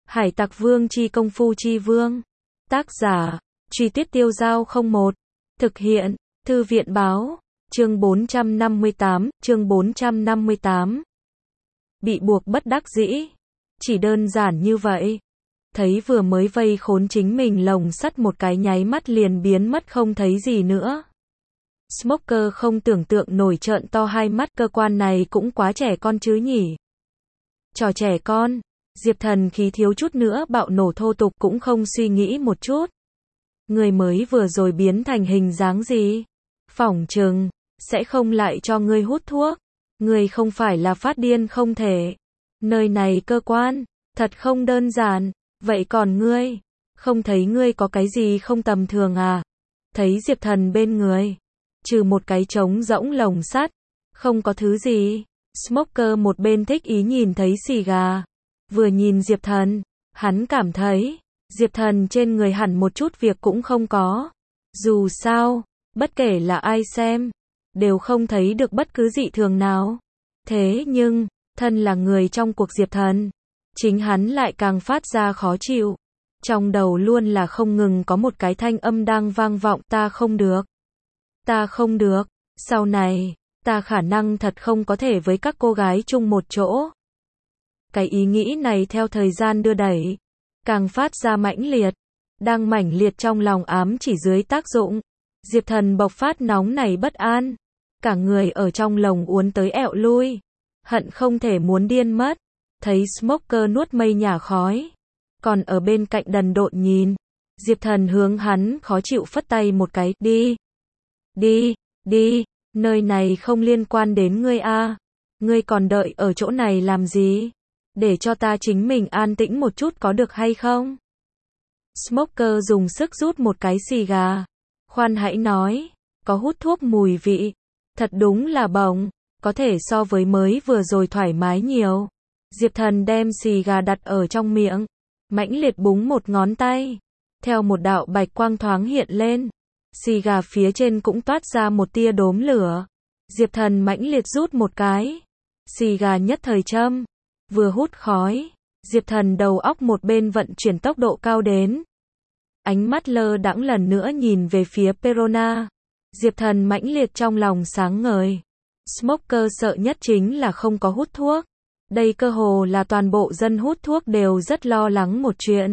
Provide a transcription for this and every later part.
Hải Tặc Vương chi công phu chi vương. Tác giả, Truy Tuyết Tiêu Dao 01. Thực hiện, Thư viện báo. Chương 458. Bị buộc bất đắc dĩ. Chỉ đơn giản như vậy. Thấy vừa mới vây khốn chính mình lồng sắt một cái nháy mắt liền biến mất không thấy gì nữa. Smoker không tưởng tượng nổi trợn to hai mắt, cơ quan này cũng quá trẻ con chứ nhỉ. Trò trẻ con. Diệp Thần khí thiếu chút nữa bạo nổ, thô tục cũng không suy nghĩ một chút. Người mới vừa rồi biến thành hình dáng gì? Phỏng chừng sẽ không lại cho ngươi hút thuốc. Ngươi không phải là phát điên không thể. Nơi này cơ quan thật không đơn giản. Vậy còn ngươi, không thấy ngươi có cái gì không tầm thường à? Thấy Diệp Thần bên người, trừ một cái trống rỗng lồng sắt, không có thứ gì. Smoker một bên thích ý nhìn thấy xì gà, vừa nhìn Diệp Thần, hắn cảm thấy Diệp Thần trên người hẳn một chút việc cũng không có. Dù sao, bất kể là ai xem, đều không thấy được bất cứ dị thường nào. Thế nhưng, thân là người trong cuộc Diệp Thần, chính hắn lại càng phát ra khó chịu. Trong đầu luôn là không ngừng có một cái thanh âm đang vang vọng, ta không được. Ta không được, sau này, ta khả năng thật không có thể với các cô gái chung một chỗ. Cái ý nghĩ này theo thời gian đưa đẩy, càng phát ra mãnh liệt. Đang mãnh liệt trong lòng ám chỉ dưới tác dụng, Diệp Thần bộc phát nóng nảy bất an. Cả người ở trong lồng uốn tới ẹo lui, hận không thể muốn điên mất. Thấy Smoker nuốt mây nhả khói, còn ở bên cạnh đần độn nhìn, Diệp Thần hướng hắn khó chịu phất tay một cái, đi. Đi, đi, nơi này không liên quan đến ngươi a. Ngươi còn đợi ở chỗ này làm gì? Để cho ta chính mình an tĩnh một chút có được hay không? Smoker dùng sức rút một cái xì gà. Khoan hãy nói, có hút thuốc mùi vị. Thật đúng là bồng, có thể so với mới vừa rồi thoải mái nhiều. Diệp Thần đem xì gà đặt ở trong miệng, mãnh liệt búng một ngón tay. Theo một đạo bạch quang thoáng hiện lên, xì gà phía trên cũng toát ra một tia đốm lửa. Diệp Thần mãnh liệt rút một cái. Xì gà nhất thời châm. Vừa hút khói, Diệp Thần đầu óc một bên vận chuyển tốc độ cao đến. Ánh mắt lơ đãng lần nữa nhìn về phía Perona. Diệp Thần mãnh liệt trong lòng sáng ngời. Smoker sợ nhất chính là không có hút thuốc. Đây cơ hồ là toàn bộ dân hút thuốc đều rất lo lắng một chuyện.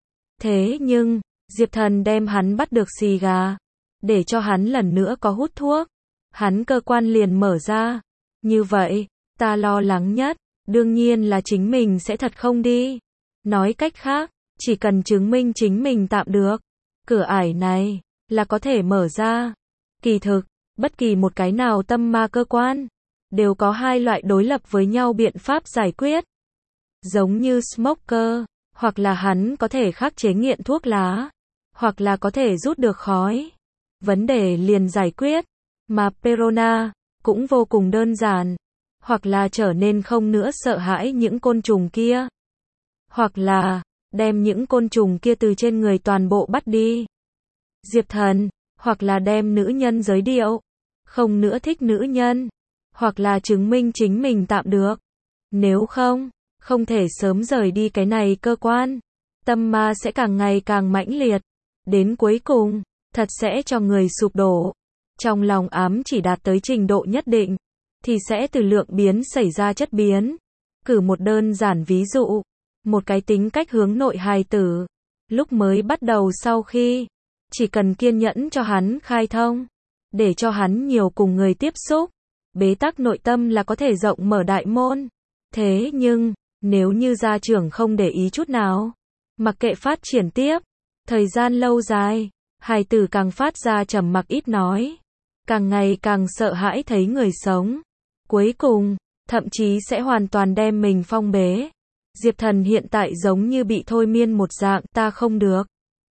Thế nhưng, Diệp Thần đem hắn bắt được xì gà, để cho hắn lần nữa có hút thuốc. Hắn cơ quan liền mở ra. Như vậy, ta lo lắng nhất, đương nhiên là chính mình sẽ thật không đi. Nói cách khác, chỉ cần chứng minh chính mình tạm được, cửa ải này, là có thể mở ra. Kỳ thực, bất kỳ một cái nào tâm ma cơ quan, đều có hai loại đối lập với nhau biện pháp giải quyết. Giống như Smoker, hoặc là hắn có thể khắc chế nghiện thuốc lá, hoặc là có thể rút được khói. Vấn đề liền giải quyết. Mà Perona, cũng vô cùng đơn giản. Hoặc là trở nên không nữa sợ hãi những côn trùng kia. Hoặc là, đem những côn trùng kia từ trên người toàn bộ bắt đi. Diệp Thần, hoặc là đem nữ nhân giới điệu, không nữa thích nữ nhân. Hoặc là chứng minh chính mình tạm được. Nếu không, không thể sớm rời đi cái này cơ quan. Tâm ma sẽ càng ngày càng mãnh liệt. Đến cuối cùng, thật sẽ cho người sụp đổ. Trong lòng ám chỉ đạt tới trình độ nhất định, thì sẽ từ lượng biến xảy ra chất biến. Cử một đơn giản ví dụ, một cái tính cách hướng nội hài tử. Lúc mới bắt đầu sau khi, chỉ cần kiên nhẫn cho hắn khai thông, để cho hắn nhiều cùng người tiếp xúc. Bế tắc nội tâm là có thể rộng mở đại môn. Thế nhưng, nếu như gia trưởng không để ý chút nào, mặc kệ phát triển tiếp, thời gian lâu dài, hài tử càng phát ra trầm mặc ít nói, càng ngày càng sợ hãi thấy người sống. Cuối cùng, thậm chí sẽ hoàn toàn đem mình phong bế. Diệp Thần hiện tại giống như bị thôi miên một dạng, ta không được.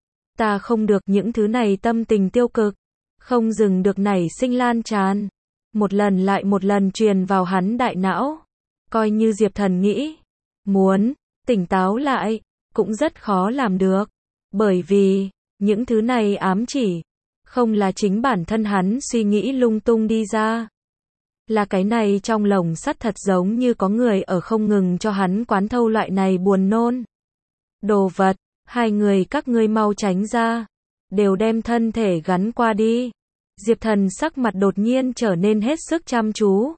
Ta không được, những thứ này tâm tình tiêu cực, không dừng được nảy sinh lan tràn. Một lần lại một lần truyền vào hắn đại não. Coi như Diệp Thần nghĩ, muốn tỉnh táo lại, cũng rất khó làm được. Bởi vì, những thứ này ám chỉ, không là chính bản thân hắn suy nghĩ lung tung đi ra. Là cái này trong lồng sắt thật giống như có người ở không ngừng cho hắn quán thâu loại này buồn nôn. Đồ vật, hai người các ngươi mau tránh ra. Đều đem thân thể gắn qua đi. Diệp Thần sắc mặt đột nhiên trở nên hết sức chăm chú.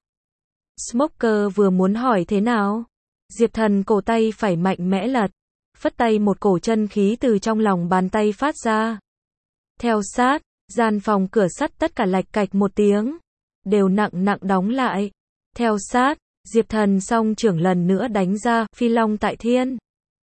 Smoker vừa muốn hỏi thế nào. Diệp Thần cổ tay phải mạnh mẽ lật. Phất tay một cổ chân khí từ trong lòng bàn tay phát ra. Theo sát, gian phòng cửa sắt tất cả lạch cạch một tiếng. Đều nặng nặng đóng lại. Theo sát, Diệp Thần song trưởng lần nữa đánh ra, phi long tại thiên.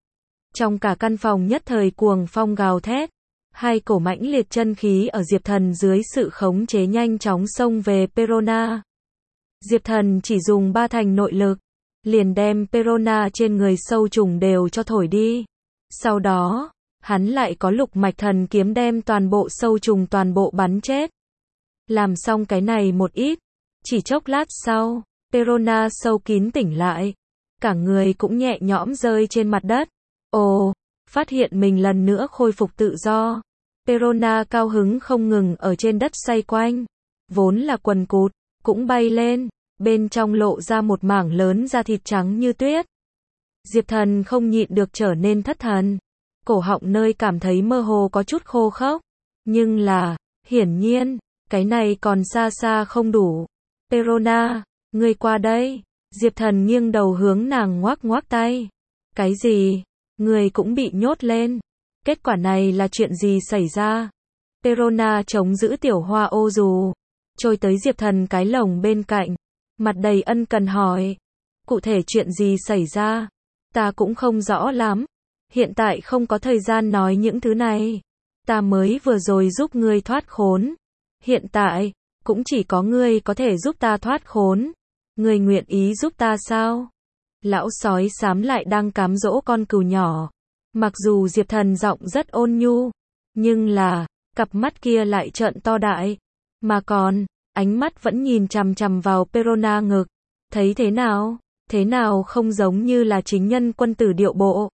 Trong cả căn phòng nhất thời cuồng phong gào thét. Hai cổ mãnh liệt chân khí ở Diệp Thần dưới sự khống chế nhanh chóng xông về Perona. Diệp Thần chỉ dùng 3 thành nội lực, liền đem Perona trên người sâu trùng đều cho thổi đi. Sau đó, hắn lại có lục mạch thần kiếm đem toàn bộ sâu trùng toàn bộ bắn chết. Làm xong cái này một ít, chỉ chốc lát sau, Perona sâu kín tỉnh lại. Cả người cũng nhẹ nhõm rơi trên mặt đất. Ồ, phát hiện mình lần nữa khôi phục tự do. Perona cao hứng không ngừng ở trên đất xoay quanh. Vốn là quần cụt, cũng bay lên. Bên trong lộ ra một mảng lớn da thịt trắng như tuyết. Diệp Thần không nhịn được trở nên thất thần. Cổ họng nơi cảm thấy mơ hồ có chút khô khốc. Nhưng là, hiển nhiên, cái này còn xa xa không đủ. Perona, ngươi qua đây. Diệp Thần nghiêng đầu hướng nàng ngoắc ngoắc tay. Cái gì? Ngươi cũng bị nhốt lên. Kết quả này là chuyện gì xảy ra? Perona chống giữ tiểu hoa ô dù. Trôi tới Diệp Thần cái lồng bên cạnh. Mặt đầy ân cần hỏi. Cụ thể chuyện gì xảy ra? Ta cũng không rõ lắm. Hiện tại không có thời gian nói những thứ này. Ta mới vừa rồi giúp ngươi thoát khốn. Hiện tại, cũng chỉ có ngươi có thể giúp ta thoát khốn. Ngươi nguyện ý giúp ta sao? Lão sói xám lại đang cám dỗ con cừu nhỏ. Mặc dù Diệp Thần giọng rất ôn nhu, nhưng là, cặp mắt kia lại trợn to đại. Mà còn, ánh mắt vẫn nhìn chằm chằm vào Perona ngực. Thấy thế nào? Thế nào không giống như là chính nhân quân tử điệu bộ?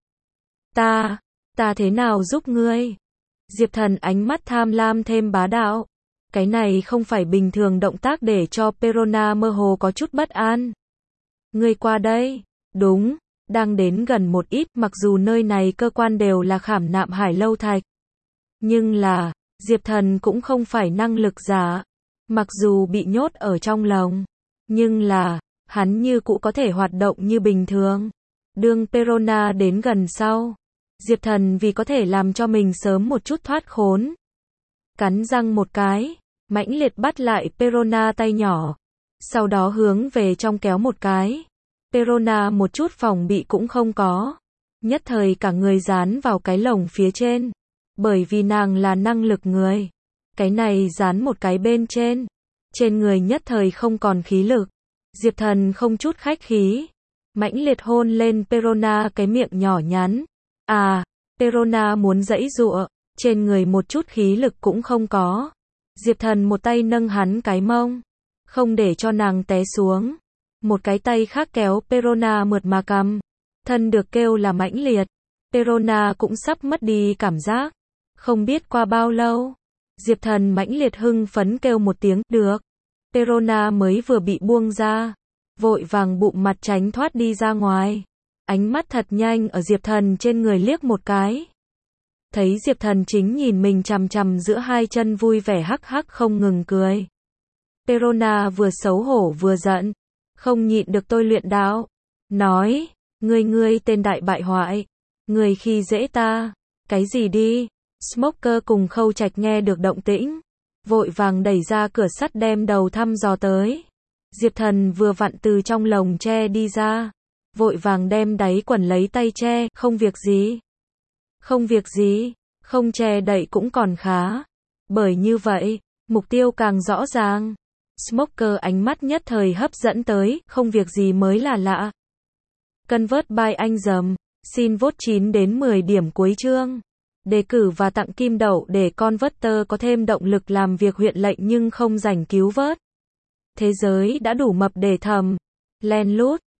Ta thế nào giúp ngươi? Diệp Thần ánh mắt tham lam thêm bá đạo. Cái này không phải bình thường động tác để cho Perona mơ hồ có chút bất an. Ngươi qua đây. Đúng, đang đến gần một ít, mặc dù nơi này cơ quan đều là khảm nạm hải lâu thạch. Nhưng là, Diệp Thần cũng không phải năng lực giả. Mặc dù bị nhốt ở trong lồng, nhưng là, hắn như cũ có thể hoạt động như bình thường. Đương Perona đến gần sau, Diệp Thần vì có thể làm cho mình sớm một chút thoát khốn. Cắn răng một cái, mãnh liệt bắt lại Perona tay nhỏ. Sau đó hướng về trong kéo một cái. Perona một chút phòng bị cũng không có. Nhất thời cả người dán vào cái lồng phía trên. Bởi vì nàng là năng lực người. Cái này dán một cái bên trên. Trên người nhất thời không còn khí lực. Diệp Thần không chút khách khí. Mãnh liệt hôn lên Perona cái miệng nhỏ nhắn. À, Perona muốn giãy giụa. Trên người một chút khí lực cũng không có. Diệp Thần một tay nâng hắn cái mông. Không để cho nàng té xuống. Một cái tay khác kéo Perona mượt mà cầm. Thân được kêu là mãnh liệt. Perona cũng sắp mất đi cảm giác. Không biết qua bao lâu. Diệp Thần mãnh liệt hưng phấn kêu một tiếng, được. Perona mới vừa bị buông ra. Vội vàng bụng mặt tránh thoát đi ra ngoài. Ánh mắt thật nhanh ở Diệp Thần trên người liếc một cái. Thấy Diệp Thần chính nhìn mình chằm chằm giữa hai chân vui vẻ hắc hắc không ngừng cười. Perona vừa xấu hổ vừa giận. Không nhịn được tôi luyện đạo. Nói, ngươi tên đại bại hoại. Ngươi khi dễ ta. Cái gì đi? Smoker cùng Khâu Trạch nghe được động tĩnh. Vội vàng đẩy ra cửa sắt đem đầu thăm dò tới. Diệp Thần vừa vặn từ trong lồng tre đi ra. Vội vàng đem đáy quần lấy tay che, không việc gì. Không việc gì, không che đậy cũng còn khá. Bởi như vậy, mục tiêu càng rõ ràng. Smoker ánh mắt nhất thời hấp dẫn tới, không việc gì mới là lạ. Convert by anh dầm, xin vote 9 đến 10 điểm cuối chương. Đề cử và tặng kim đậu để Converter có thêm động lực làm việc huyện lệnh nhưng không rảnh cứu vớt. Thế giới đã đủ mập để thầm. Len lút.